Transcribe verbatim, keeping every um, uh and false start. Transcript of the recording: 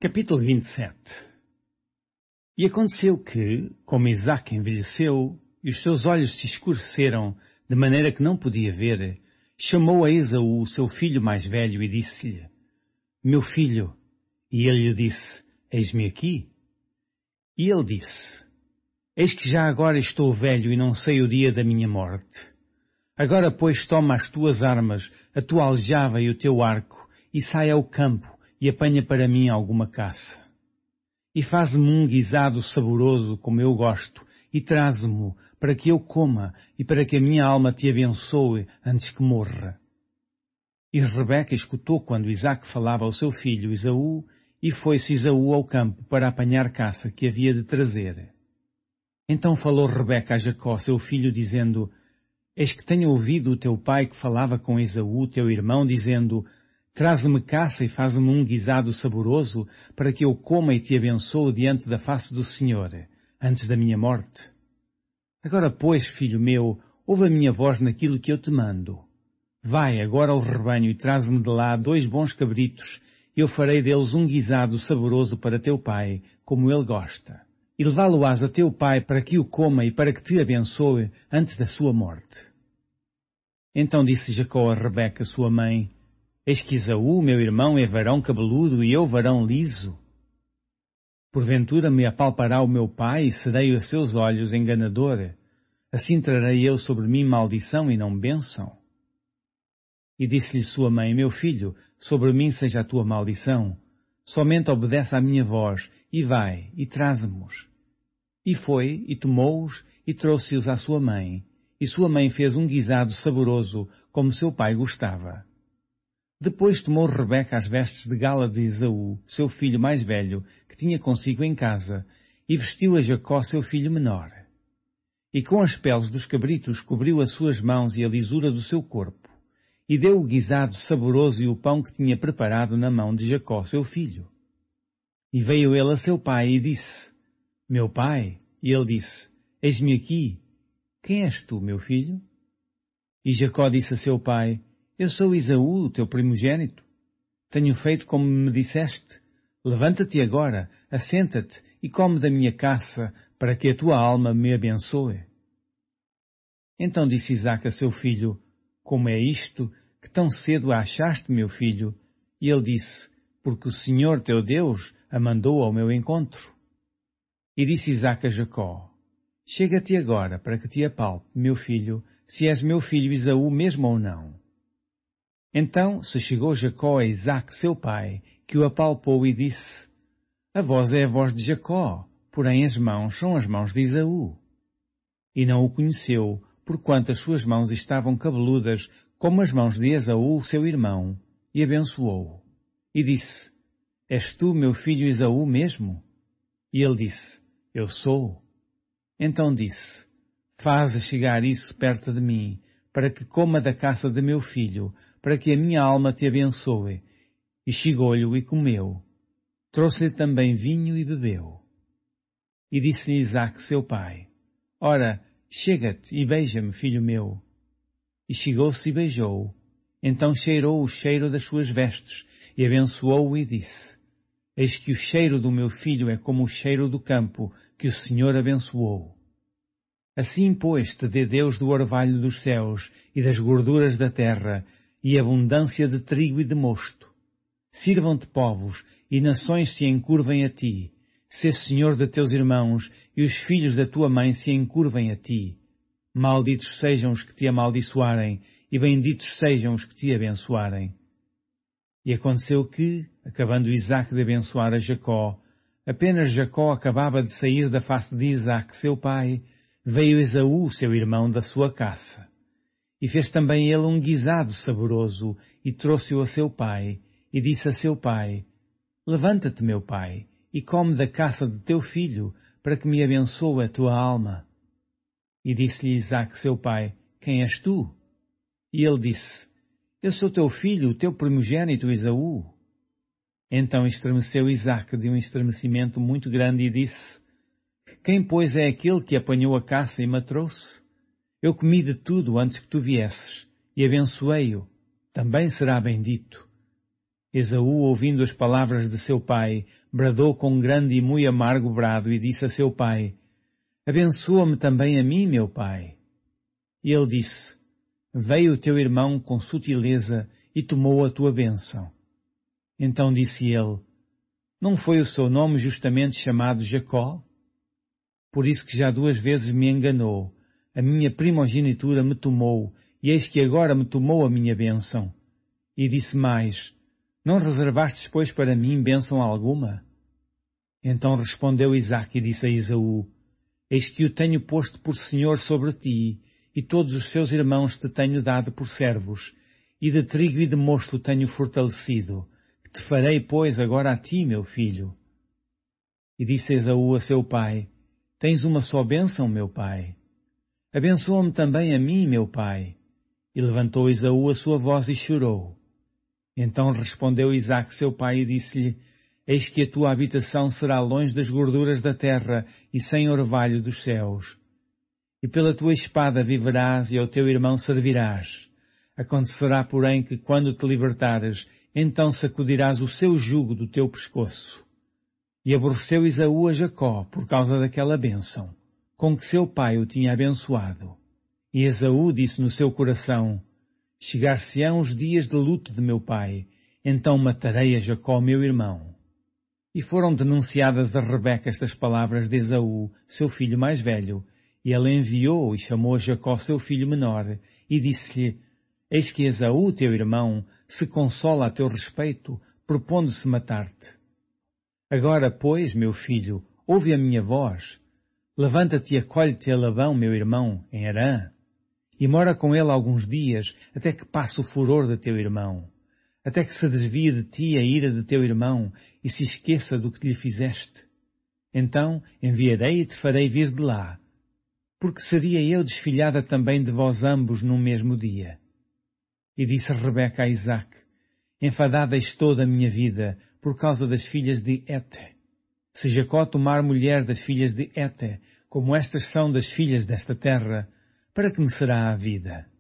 Capítulo vinte e sete. E aconteceu que, como Isaque envelheceu, e os seus olhos se escureceram, de maneira que não podia ver, chamou a Esaú, seu filho mais velho, e disse-lhe: Meu filho. E ele lhe disse: Eis-me aqui. E ele disse: Eis que já agora estou velho e não sei o dia da minha morte. Agora, pois, toma as tuas armas, a tua aljava e o teu arco, e sai ao campo, e apanha para mim alguma caça. E faz-me um guisado saboroso, como eu gosto, e traze-mo, para que eu coma, e para que a minha alma te abençoe antes que morra. E Rebeca escutou quando Isaque falava ao seu filho Esaú, e foi-se Esaú ao campo para apanhar caça que havia de trazer. Então falou Rebeca a Jacó, seu filho, dizendo: Eis que tenho ouvido o teu pai que falava com Esaú, teu irmão, dizendo: Traze-me caça e faz-me um guisado saboroso, para que eu coma e te abençoe diante da face do Senhor, antes da minha morte. Agora, pois, filho meu, ouve a minha voz naquilo que eu te mando. Vai agora ao rebanho e traze-me de lá dois bons cabritos, e eu farei deles um guisado saboroso para teu pai, como ele gosta. E levá-lo-ás a teu pai para que o coma e para que te abençoe antes da sua morte. Então disse Jacó a Rebeca, sua mãe: Eis que Esaú, meu irmão, é varão cabeludo e eu varão liso. Porventura me apalpará o meu pai e serei aos seus olhos enganador. Assim trarei eu sobre mim maldição e não bênção. E disse-lhe sua mãe: Meu filho, sobre mim seja a tua maldição. Somente obedece à minha voz, e vai, e traze-mos. E foi, e tomou-os, e trouxe-os à sua mãe. E sua mãe fez um guisado saboroso, como seu pai gostava. Depois tomou Rebeca as vestes de gala de Esaú, seu filho mais velho, que tinha consigo em casa, e vestiu a Jacó, seu filho menor. E com as peles dos cabritos cobriu as suas mãos e a lisura do seu corpo, e deu o guisado saboroso e o pão que tinha preparado na mão de Jacó, seu filho. E veio ele a seu pai e disse: Meu pai. E ele disse: Eis-me aqui. Quem és tu, meu filho? E Jacó disse a seu pai: Eu sou Esaú, teu primogênito. Tenho feito como me disseste. Levanta-te agora, assenta-te e come da minha caça, para que a tua alma me abençoe. Então disse Isaque a seu filho: Como é isto, que tão cedo a achaste, meu filho? E ele disse: Porque o Senhor teu Deus a mandou ao meu encontro. E disse Isaque a Jacó: Chega-te agora, para que te apalpe, meu filho, se és meu filho Esaú mesmo ou não. Então se chegou Jacó a Isaque, seu pai, que o apalpou e disse: A voz é a voz de Jacó, porém as mãos são as mãos de Esaú. E não o conheceu, porquanto as suas mãos estavam cabeludas, como as mãos de Esaú, seu irmão, e abençoou-o. E disse: És tu, meu filho Esaú mesmo? E ele disse: Eu sou. Então disse: Faze chegar isso perto de mim, para que coma da caça de meu filho, para que a minha alma te abençoe. E chegou-lhe e comeu. Trouxe-lhe também vinho e bebeu. E disse-lhe Isaque, seu pai: Ora, chega-te e beija-me, filho meu. E chegou-se e beijou-o. Então cheirou o cheiro das suas vestes, e abençoou-o e disse: Eis que o cheiro do meu filho é como o cheiro do campo, que o Senhor abençoou. Assim, pois, te dê Deus do orvalho dos céus e das gorduras da terra, e abundância de trigo e de mosto. Sirvam-te povos, e nações se encurvem a ti. Sê senhor de teus irmãos, e os filhos da tua mãe se encurvem a ti. Malditos sejam os que te amaldiçoarem, e benditos sejam os que te abençoarem. E aconteceu que, acabando Isaque de abençoar a Jacó, apenas Jacó acabava de sair da face de Isaque, seu pai, veio Esaú, seu irmão, da sua caça. E fez também ele um guisado saboroso, e trouxe-o a seu pai, e disse a seu pai: Levanta-te, meu pai, e come da caça de teu filho, para que me abençoe a tua alma. E disse-lhe Isaque, seu pai: Quem és tu? E ele disse: Eu sou teu filho, o teu primogênito Esaú. Então estremeceu Isaque de um estremecimento muito grande e disse: Quem, pois, é aquele que apanhou a caça e me trouxe? Eu comi de tudo antes que tu viesses, e abençoei-o. Também será bendito. Esaú, ouvindo as palavras de seu pai, bradou com grande e muito amargo brado e disse a seu pai: Abençoa-me também a mim, meu pai. E ele disse: Veio o teu irmão com sutileza e tomou a tua bênção. Então disse ele: Não foi o seu nome justamente chamado Jacó? Por isso que já duas vezes me enganou, a minha primogenitura me tomou, e eis que agora me tomou a minha bênção. E disse mais: Não reservastes, pois, para mim bênção alguma? Então respondeu Isaque e disse a Esaú: Eis que o tenho posto por senhor sobre ti, e todos os seus irmãos te tenho dado por servos, e de trigo e de mosto tenho fortalecido, que te farei, pois, agora a ti, meu filho. E disse Esaú a seu pai: Tens uma só bênção, meu pai. Abençoa-me também a mim, meu pai. E levantou Esaú a sua voz e chorou. Então respondeu Isaque seu pai e disse-lhe: Eis que a tua habitação será longe das gorduras da terra e sem orvalho dos céus. E pela tua espada viverás e ao teu irmão servirás. Acontecerá, porém, que quando te libertares, então sacudirás o seu jugo do teu pescoço. E aborreceu Esaú a Jacó por causa daquela bênção, com que seu pai o tinha abençoado. E Esaú disse no seu coração: Chegar-se-ão os dias de luto de meu pai, então matarei a Jacó meu irmão. E foram denunciadas a Rebeca estas palavras de Esaú, seu filho mais velho, e ela enviou e chamou a Jacó seu filho menor, e disse-lhe: Eis que Esaú, teu irmão, se consola a teu respeito, propondo-se matar-te. Agora, pois, meu filho, ouve a minha voz. Levanta-te e acolhe-te a Labão, meu irmão, em Harã, e mora com ele alguns dias, até que passe o furor de teu irmão, até que se desvie de ti a ira de teu irmão e se esqueça do que lhe fizeste. Então enviarei e te farei vir de lá, porque seria eu desfilhada também de vós ambos num mesmo dia. E disse Rebeca a Isaque: Enfadada estou da minha vida por causa das filhas de Hete. Se Jacó tomar mulher das filhas de Hete, como estas são das filhas desta terra, para que me será a vida?